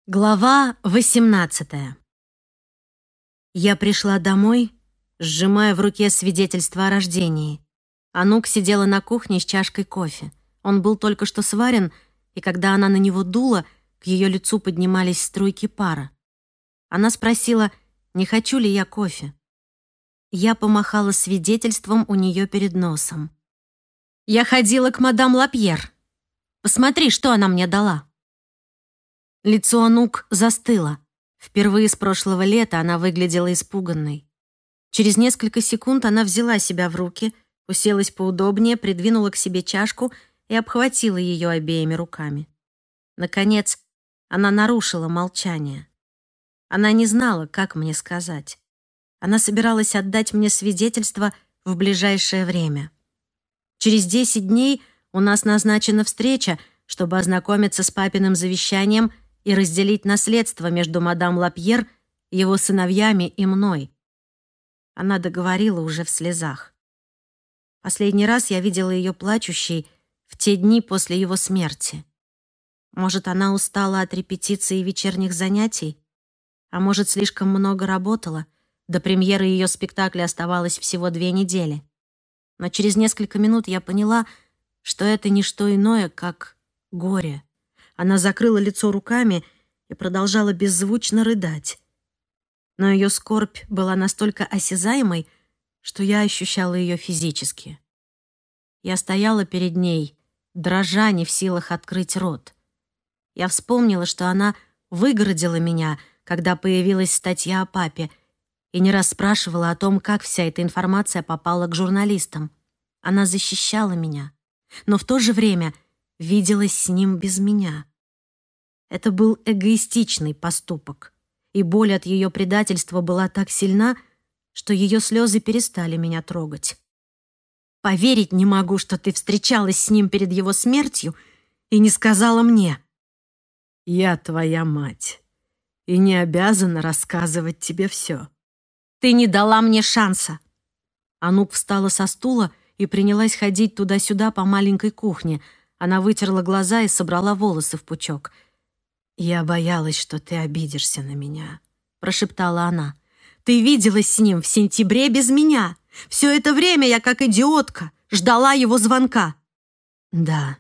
Глава 18. Я пришла домой, сжимая в руке свидетельство о рождении. Анук сидела на кухне с чашкой кофе. Он был только что сварен, и когда она на него дула, к ее лицу поднимались струйки пара. Она спросила, не хочу ли я кофе. Я помахала свидетельством у нее перед носом. «Я ходила к мадам Лапьер. Посмотри, что она мне дала». Лицо Анук застыло. Впервые с прошлого лета она выглядела испуганной. Через несколько секунд она взяла себя в руки, уселась поудобнее, придвинула к себе чашку и обхватила ее обеими руками. Наконец, она нарушила молчание. Она не знала, как мне сказать. Она собиралась отдать мне свидетельство в ближайшее время. Через 10 дней у нас назначена встреча, чтобы ознакомиться с папиным завещанием и разделить наследство между мадам Лапьер, его сыновьями и мной. Она договорила уже в слезах. Последний раз я видела ее плачущей в те дни после его смерти. Может, она устала от репетиций и вечерних занятий? А может, слишком много работала? До премьеры ее спектакля оставалось всего 2 недели. Но через несколько минут я поняла, что это не что иное, как горе. Она закрыла лицо руками и продолжала беззвучно рыдать. Но ее скорбь была настолько осязаемой, что я ощущала ее физически. Я стояла перед ней, дрожа, не в силах открыть рот. Я вспомнила, что она выгородила меня, когда появилась статья о папе, и не раз спрашивала о том, как вся эта информация попала к журналистам. Она защищала меня, но в то же время виделась с ним без меня. Это был эгоистичный поступок, и боль от ее предательства была так сильна, что ее слезы перестали меня трогать. «Поверить не могу, что ты встречалась с ним перед его смертью и не сказала мне». «Я твоя мать и не обязана рассказывать тебе все». «Ты не дала мне шанса». Анук встала со стула и принялась ходить туда-сюда по маленькой кухне. Она вытерла глаза и собрала волосы в пучок. «Я боялась, что ты обидишься на меня», — прошептала она. «Ты виделась с ним в сентябре без меня. Все это время я, как идиотка, ждала его звонка». «Да,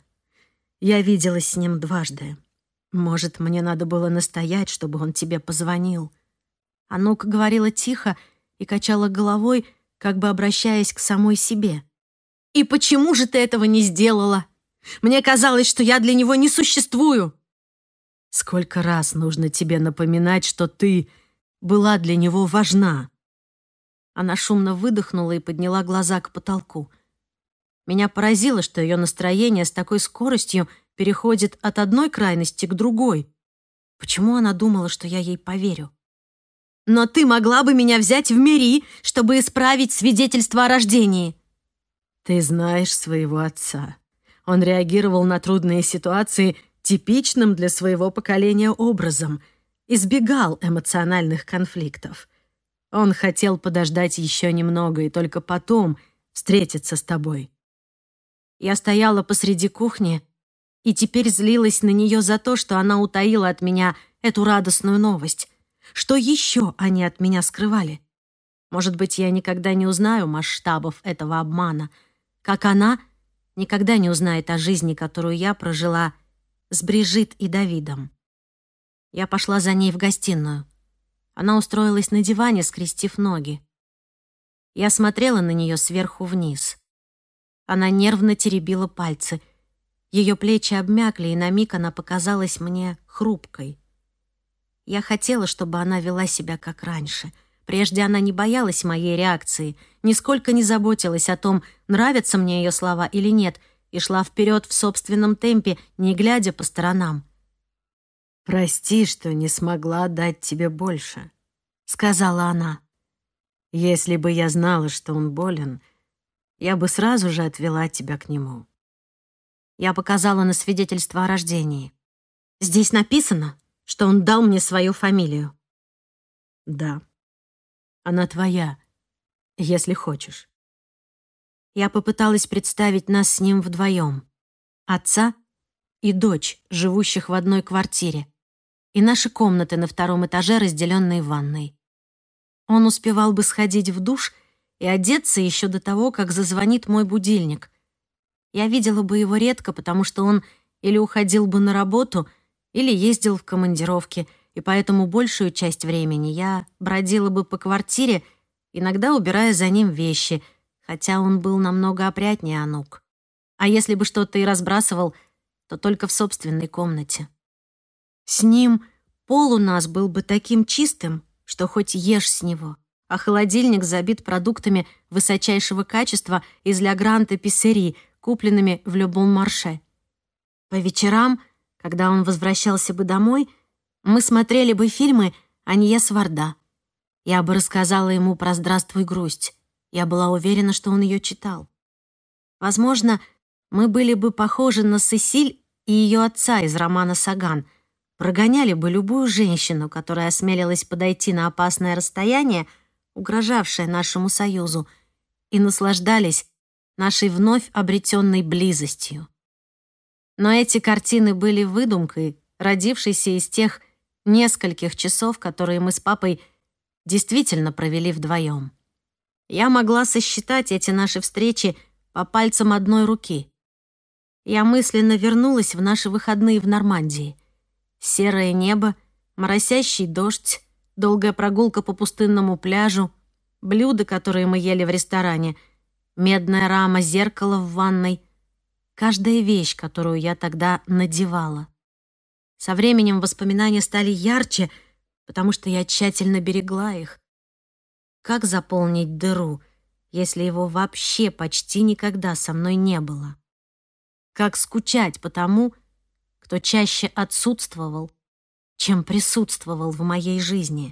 я виделась с ним 2 раза. Может, мне надо было настоять, чтобы он тебе позвонил». Анук говорила тихо и качала головой, как бы обращаясь к самой себе. «И почему же ты этого не сделала? Мне казалось, что я для него не существую». «Сколько раз нужно тебе напоминать, что ты была для него важна?» Она шумно выдохнула и подняла глаза к потолку. Меня поразило, что ее настроение с такой скоростью переходит от одной крайности к другой. Почему она думала, что я ей поверю? «Но ты могла бы меня взять в мэрии, чтобы исправить свидетельство о рождении». «Ты знаешь своего отца. Он реагировал на трудные ситуации типичным для своего поколения образом, избегал эмоциональных конфликтов. Он хотел подождать еще немного и только потом встретиться с тобой». Я стояла посреди кухни и теперь злилась на нее за то, что она утаила от меня эту радостную новость. Что еще они от меня скрывали? Может быть, я никогда не узнаю масштабов этого обмана, как она никогда не узнает о жизни, которую я прожила с Брижит и Давидом. Я пошла за ней в гостиную. Она устроилась на диване, скрестив ноги. Я смотрела на нее сверху вниз. Она нервно теребила пальцы. Ее плечи обмякли, и на миг она показалась мне хрупкой. Я хотела, чтобы она вела себя как раньше. Прежде она не боялась моей реакции, нисколько не заботилась о том, нравятся мне ее слова или нет, и шла вперед в собственном темпе, не глядя по сторонам. «Прости, что не смогла дать тебе больше», — сказала она. «Если бы я знала, что он болен, я бы сразу же отвела тебя к нему». Я показала на свидетельство о рождении. Здесь написано, что он дал мне свою фамилию. «Да, она твоя, если хочешь». Я попыталась представить нас с ним вдвоем. Отца и дочь, живущих в одной квартире. и наши комнаты на 2-м этаже, разделенные ванной. Он успевал бы сходить в душ и одеться еще до того, как зазвонит мой будильник. Я видела бы его редко, потому что он или уходил бы на работу, или ездил в командировки, и поэтому большую часть времени я бродила бы по квартире, иногда убирая за ним вещи, хотя он был намного опрятнее Анук. А если бы что-то и разбрасывал, то только в собственной комнате. С ним пол у нас был бы таким чистым, что хоть ешь с него, а холодильник забит продуктами высочайшего качества из Ля Гранд-Эписсери, купленными в любом марше. По вечерам, когда он возвращался бы домой, мы смотрели бы фильмы Аньес Варда. Я бы рассказала ему про «Здравствуй, грусть». Я была уверена, что он ее читал. Возможно, мы были бы похожи на Сесиль и ее отца из романа «Саган», прогоняли бы любую женщину, которая осмелилась подойти на опасное расстояние, угрожавшее нашему союзу, и наслаждались нашей вновь обретенной близостью. Но эти картины были выдумкой, родившейся из тех нескольких часов, которые мы с папой действительно провели вдвоем. Я могла сосчитать эти наши встречи по пальцам одной руки. Я мысленно вернулась в наши выходные в Нормандии. Серое небо, моросящий дождь, долгая прогулка по пустынному пляжу, блюда, которые мы ели в ресторане, медная рама зеркала в ванной, каждая вещь, которую я тогда надевала. Со временем воспоминания стали ярче, потому что я тщательно берегла их. Как заполнить дыру, если его вообще почти никогда со мной не было? Как скучать по тому, кто чаще отсутствовал, чем присутствовал в моей жизни?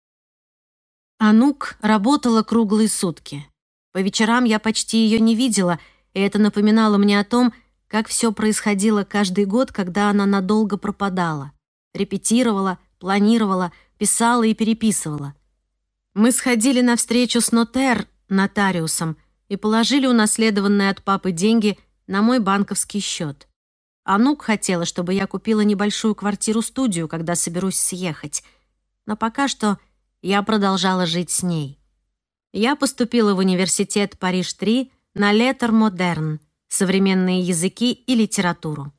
Анук работала круглые сутки. По вечерам я почти ее не видела, и это напоминало мне о том, как все происходило каждый год, когда она надолго пропадала. Репетировала, планировала, писала и переписывала. Мы сходили на встречу с нотер, нотариусом, и положили унаследованные от папы деньги на мой банковский счет. Анук хотела, чтобы я купила небольшую квартиру-студию, когда соберусь съехать. Но пока что я продолжала жить с ней. Я поступила в университет Париж-3 на «Леттер модерн», современные языки и литературу.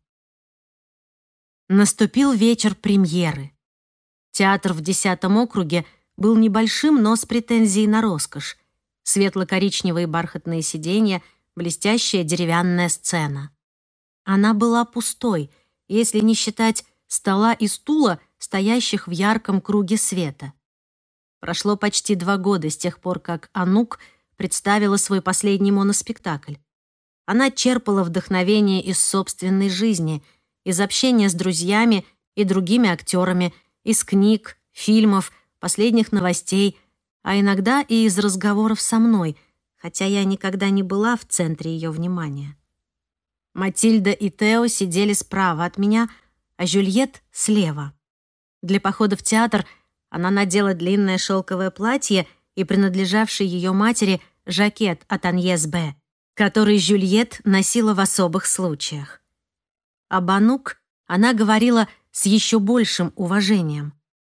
Наступил вечер премьеры. Театр в 10-м округе был небольшим, но с претензией на роскошь. Светло-коричневые бархатные сиденья, блестящая деревянная сцена. Она была пустой, если не считать стола и стула, стоящих в ярком круге света. Прошло почти 2 года с тех пор, как Анук представила свой последний моноспектакль. Она черпала вдохновение из собственной жизни, из общения с друзьями и другими актерами, из книг, фильмов, последних новостей, а иногда и из разговоров со мной, хотя я никогда не была в центре ее внимания. Матильда и Тео сидели справа от меня, а Жюльет — слева. Для похода в театр она надела длинное шелковое платье и принадлежавший ее матери жакет от Аньес Б, который Жюльет носила в особых случаях. Об Анук она говорила с еще большим уважением.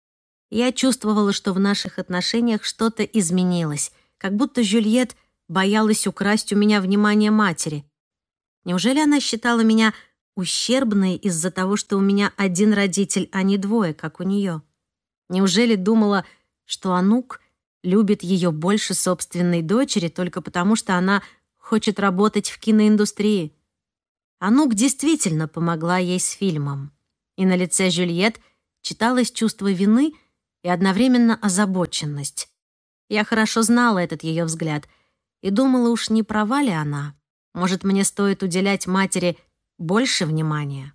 Я чувствовала, что в наших отношениях что-то изменилось, как будто Жюльет боялась украсть у меня внимание матери. Неужели она считала меня ущербной из-за того, что у меня один родитель, а не 2, как у нее? Неужели думала, что Анук любит ее больше собственной дочери только потому, что она хочет работать в киноиндустрии? Анук действительно помогла ей с фильмом. И на лице Жюльет читалось чувство вины и одновременно озабоченность. Я хорошо знала этот ее взгляд и думала, уж не права ли она. Может, мне стоит уделять матери больше внимания?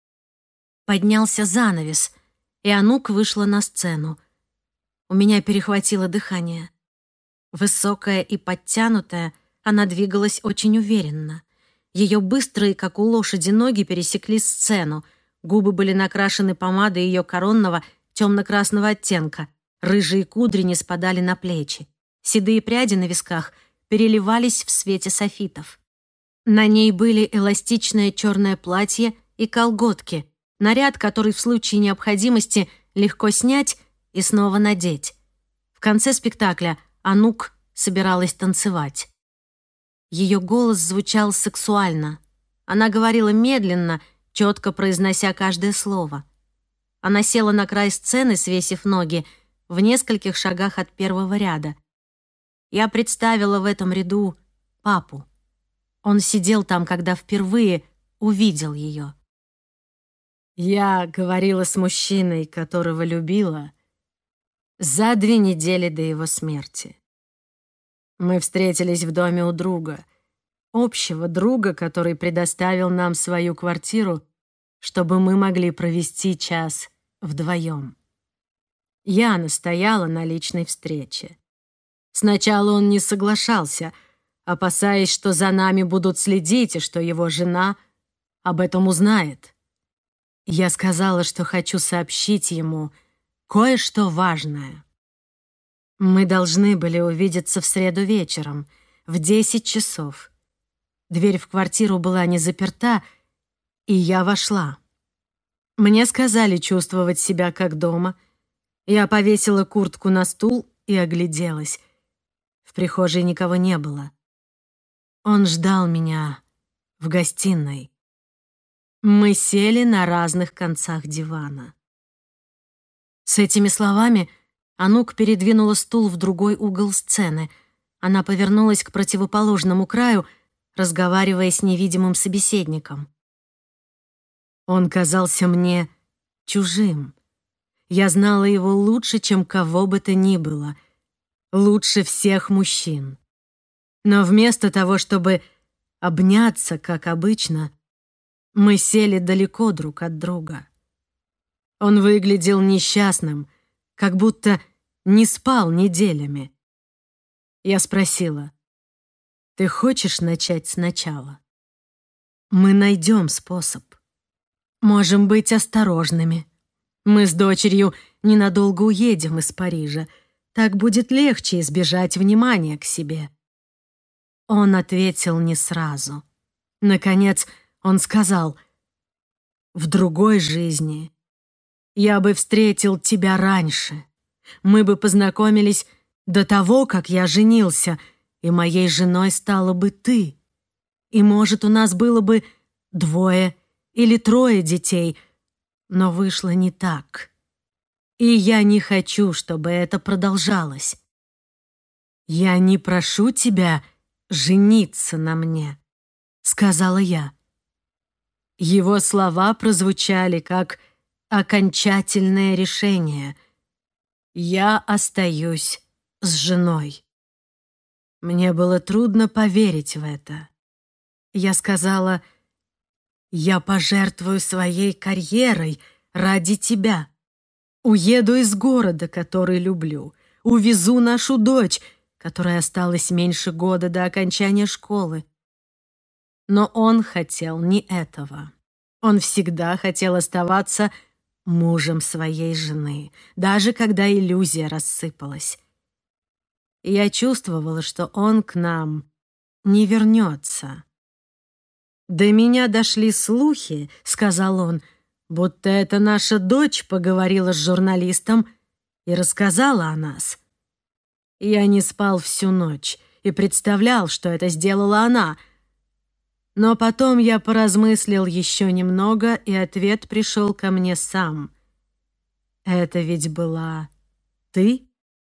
Поднялся занавес, и Анук вышла на сцену. У меня перехватило дыхание. Высокая и подтянутая, она двигалась очень уверенно. Ее быстрые, как у лошади, ноги пересекли сцену. Губы были накрашены помадой ее коронного темно-красного оттенка. Рыжие кудри не спадали на плечи. Седые пряди на висках переливались в свете софитов. На ней были эластичное черное платье и колготки, Наряд, который в случае необходимости легко снять и снова надеть. В конце спектакля Анук собиралась танцевать. Ее голос звучал сексуально. Она говорила медленно, четко произнося каждое слово. Она села на край сцены, свесив ноги, в нескольких шагах от первого ряда. Я представила в этом ряду папу. Он сидел там, когда впервые увидел ее. Я говорила с мужчиной, которого любила, за 2 недели до его смерти. Мы встретились в доме у друга, общего друга, который предоставил нам свою квартиру, чтобы мы могли провести час вдвоем. Я настояла на личной встрече. Сначала он не соглашался, опасаясь, что за нами будут следить и что его жена об этом узнает. Я сказала, что хочу сообщить ему кое-что важное. Мы должны были увидеться в среду вечером, в 10 часов. Дверь в квартиру была не заперта, и я вошла. Мне сказали чувствовать себя как дома. Я повесила куртку на стул и огляделась. В прихожей никого не было. Он ждал меня в гостиной. Мы сели на разных концах дивана. С этими словами Анук передвинула стул в другой угол сцены. Она повернулась к противоположному краю, разговаривая с невидимым собеседником. Он казался мне чужим. Я знала его лучше, чем кого бы то ни было, лучше всех мужчин. Но вместо того, чтобы обняться, как обычно, мы сели далеко друг от друга. Он выглядел несчастным, как будто не спал неделями. Я спросила: «Ты хочешь начать сначала? Мы найдем способ. Можем быть осторожными. Мы с дочерью ненадолго уедем из Парижа. Так будет легче избежать внимания к себе». Он ответил не сразу. Наконец, он сказал: «В другой жизни я бы встретил тебя раньше. Мы бы познакомились до того, как я женился, и моей женой стала бы ты. И, может, у нас было бы 2 или 3 детей, но вышло не так. И я не хочу, чтобы это продолжалось. Я не прошу тебя жениться на мне», — сказала я. Его слова прозвучали как окончательное решение. Я остаюсь с женой. Мне было трудно поверить в это. Я сказала: «Я пожертвую своей карьерой ради тебя. Уеду из города, который люблю. Увезу нашу дочь, которой осталось меньше года до окончания школы». Но он хотел не этого. Он всегда хотел оставаться мужем своей жены, даже когда иллюзия рассыпалась. Я чувствовала, что он к нам не вернется. «До меня дошли слухи, — сказал он, — будто это наша дочь поговорила с журналистом и рассказала о нас. Я не спал всю ночь и представлял, что это сделала она. Но потом я поразмыслил еще немного, и ответ пришел ко мне сам. Это ведь была ты?»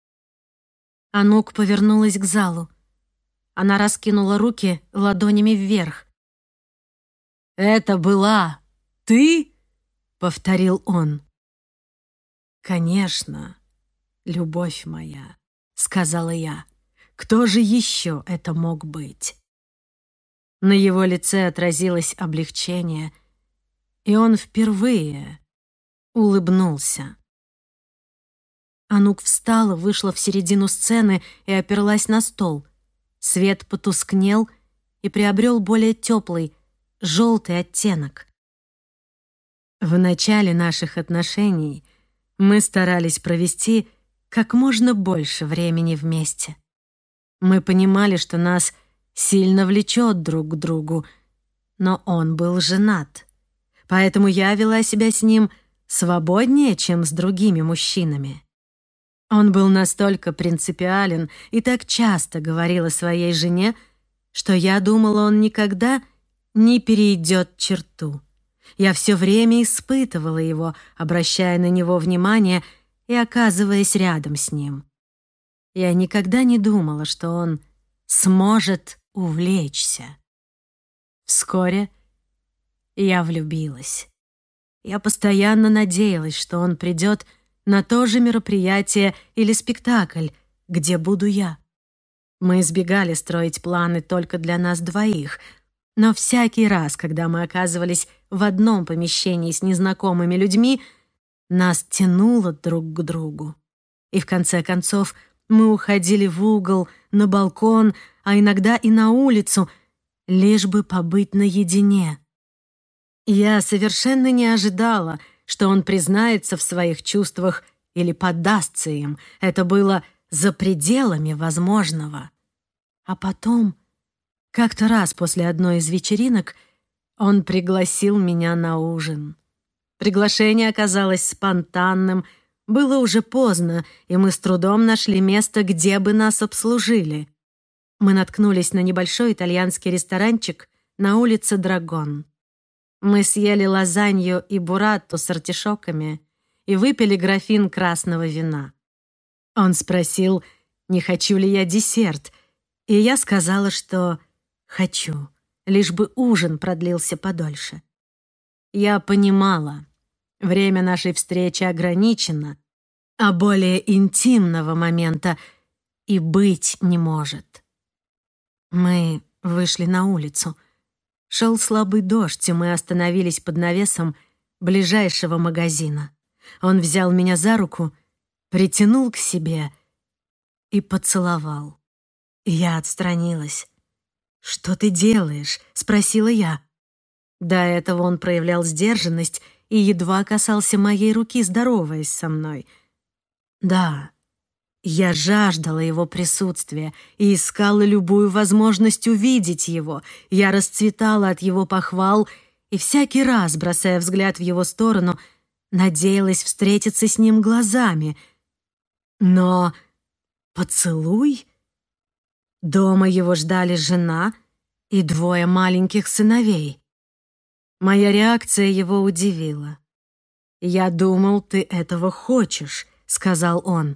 Анук повернулась к залу. Она раскинула руки ладонями вверх. «Это была ты?» — повторил он. «Конечно, любовь моя», — сказала я. «Кто же еще это мог быть?» На его лице отразилось облегчение, и он впервые улыбнулся. Анук встала, вышла в середину сцены и оперлась на стол. Свет потускнел и приобрел более теплый, желтый оттенок. В начале наших отношений мы старались провести как можно больше времени вместе. Мы понимали, что нас сильно влечет друг к другу, но он был женат. Поэтому я вела себя с ним свободнее, чем с другими мужчинами. Он был настолько принципиален и так часто говорил о своей жене, что я думала, он никогда не перейдет черту. Я все время испытывала его, обращая на него внимание и оказываясь рядом с ним. Я никогда не думала, что он сможет увлечься. Вскоре я влюбилась. Я постоянно надеялась, что он придет на то же мероприятие или спектакль, где буду я. Мы избегали строить планы только для нас двоих, но всякий раз, когда мы оказывались в одном помещении с незнакомыми людьми, нас тянуло друг к другу. И в конце концов мы уходили в угол, на балкон, а иногда и на улицу, лишь бы побыть наедине. Я совершенно не ожидала, что он признается в своих чувствах или поддастся им. Это было за пределами возможного. А потом, как-то раз после одной из вечеринок, он пригласил меня на ужин. Приглашение оказалось спонтанным, было уже поздно, и мы с трудом нашли место, где бы нас обслужили. Мы наткнулись на небольшой итальянский ресторанчик на улице Драгон. Мы съели лазанью и буррато с артишоками и выпили графин красного вина. Он спросил, не хочу ли я десерт, и я сказала, что хочу, лишь бы ужин продлился подольше. Я понимала, время нашей встречи ограничено, а более интимного момента и быть не может. Мы вышли на улицу. Шел слабый дождь, и мы остановились под навесом ближайшего магазина. Он взял меня за руку, притянул к себе и поцеловал. Я отстранилась. «Что ты делаешь?» — спросила я. До этого он проявлял сдержанность и едва касался моей руки, здороваясь со мной. Да, я жаждала его присутствия и искала любую возможность увидеть его. Я расцветала от его похвал и всякий раз, бросая взгляд в его сторону, надеялась встретиться с ним глазами. Но поцелуй? Дома его ждали жена и 2 маленьких сыновей. Моя реакция его удивила. «Я думал, ты этого хочешь», — сказал он.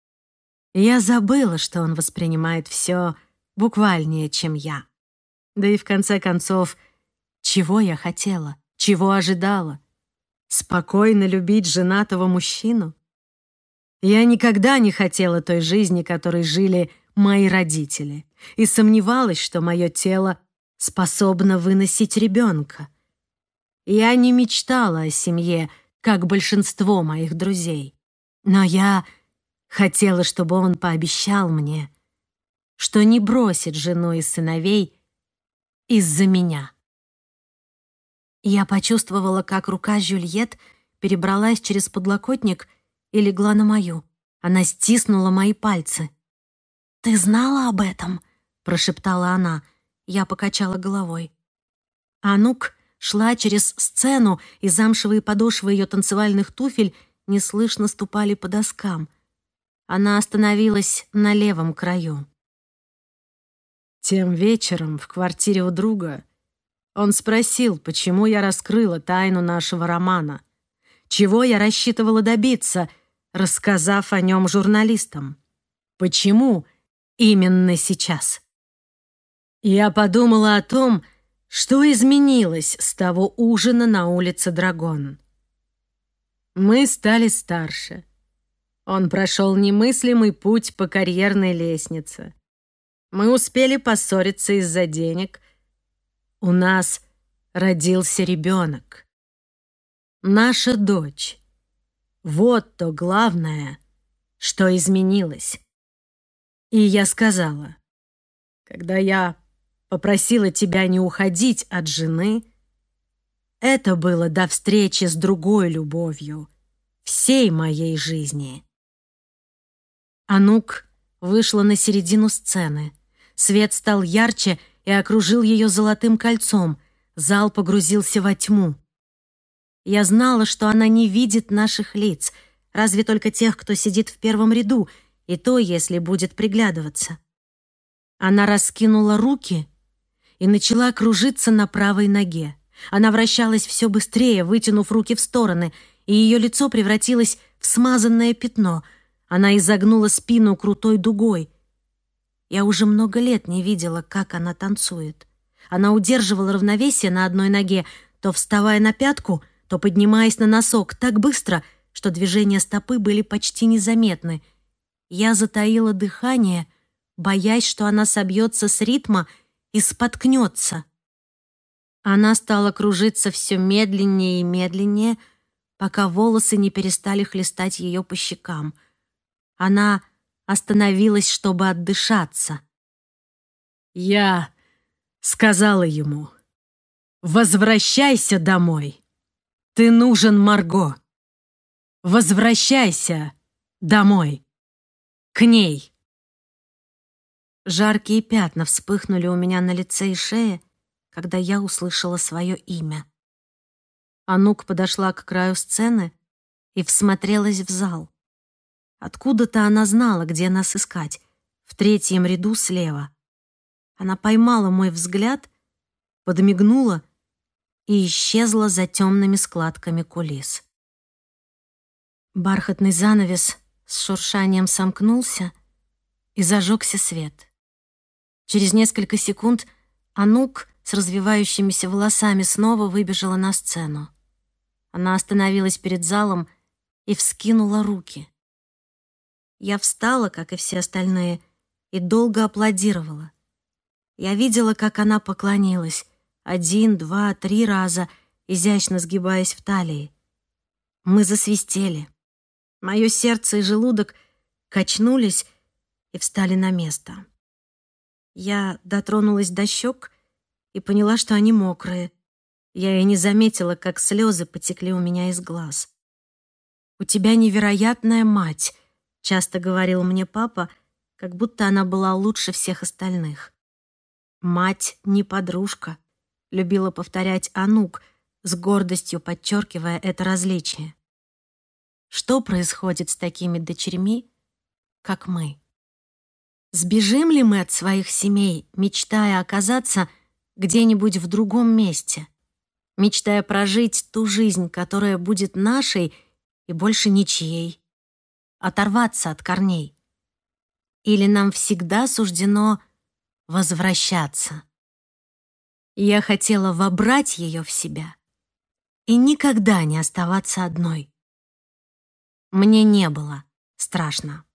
Я забыла, что он воспринимает все буквальнее, чем я. Да и в конце концов, чего я хотела, чего ожидала? Спокойно любить женатого мужчину? Я никогда не хотела той жизни, которой жили мои родители, и сомневалась, что мое тело способно выносить ребенка. Я не мечтала о семье, как большинство моих друзей, но я хотела, чтобы он пообещал мне, что не бросит жену и сыновей из-за меня. Я почувствовала, как рука Жюльет перебралась через подлокотник и легла на мою. Она стиснула мои пальцы. «Ты знала об этом?» — прошептала она. Я покачала головой. Анук шла через сцену, и замшевые подошвы ее танцевальных туфель неслышно ступали по доскам. Она остановилась на левом краю. Тем вечером в квартире у друга он спросил, почему я раскрыла тайну нашего романа, чего я рассчитывала добиться, рассказав о нем журналистам. Почему именно сейчас? Я подумала о том, что изменилось с того ужина на улице Драгон. Мы стали старше. Он прошел немыслимый путь по карьерной лестнице. Мы успели поссориться из-за денег. У нас родился ребенок. Наша дочь. Вот то главное, что изменилось. И я сказала, когда я попросила тебя не уходить от жены, это было до встречи с другой любовью всей моей жизни. Анук вышла на середину сцены. Свет стал ярче и окружил ее золотым кольцом. Зал погрузился во тьму. Я знала, что она не видит наших лиц, разве только тех, кто сидит в первом ряду, и то, если будет приглядываться. Она раскинула руки и начала кружиться на правой ноге. Она вращалась все быстрее, вытянув руки в стороны, и ее лицо превратилось в смазанное пятно. Она изогнула спину крутой дугой. Я уже много лет не видела, как она танцует. Она удерживала равновесие на одной ноге, то вставая на пятку, то поднимаясь на носок так быстро, что движения стопы были почти незаметны. Я затаила дыхание, боясь, что она собьется с ритма и споткнется. Она стала кружиться все медленнее и медленнее, пока волосы не перестали хлестать ее по щекам. Она остановилась, чтобы отдышаться. Я сказала ему: «Возвращайся домой. Ты нужен Марго. Возвращайся домой. К ней». Жаркие пятна вспыхнули у меня на лице и шее, когда я услышала свое имя. Анук подошла к краю сцены и всмотрелась в зал. Откуда-то она знала, где нас искать, в третьем ряду слева. Она поймала мой взгляд, подмигнула и исчезла за темными складками кулис. Бархатный занавес с шуршанием сомкнулся, и зажегся свет. Через несколько секунд Анук с развивающимися волосами снова выбежала на сцену. Она остановилась перед залом и вскинула руки. Я встала, как и все остальные, и долго аплодировала. Я видела, как она поклонилась 1, 2, 3 раза, изящно сгибаясь в талии. Мы засвистели. Мое сердце и желудок качнулись и встали на место. Я дотронулась до щек и поняла, что они мокрые. Я и не заметила, как слезы потекли у меня из глаз. «У тебя невероятная мать», — часто говорил мне папа, как будто она была лучше всех остальных. «Мать не подружка», — любила повторять Анук, с гордостью подчеркивая это различие. Что происходит с такими дочерьми, как мы? Сбежим ли мы от своих семей, мечтая оказаться где-нибудь в другом месте, мечтая прожить ту жизнь, которая будет нашей и больше ничьей, оторваться от корней? Или нам всегда суждено возвращаться? Я хотела вобрать ее в себя и никогда не оставаться одной. Мне не было страшно.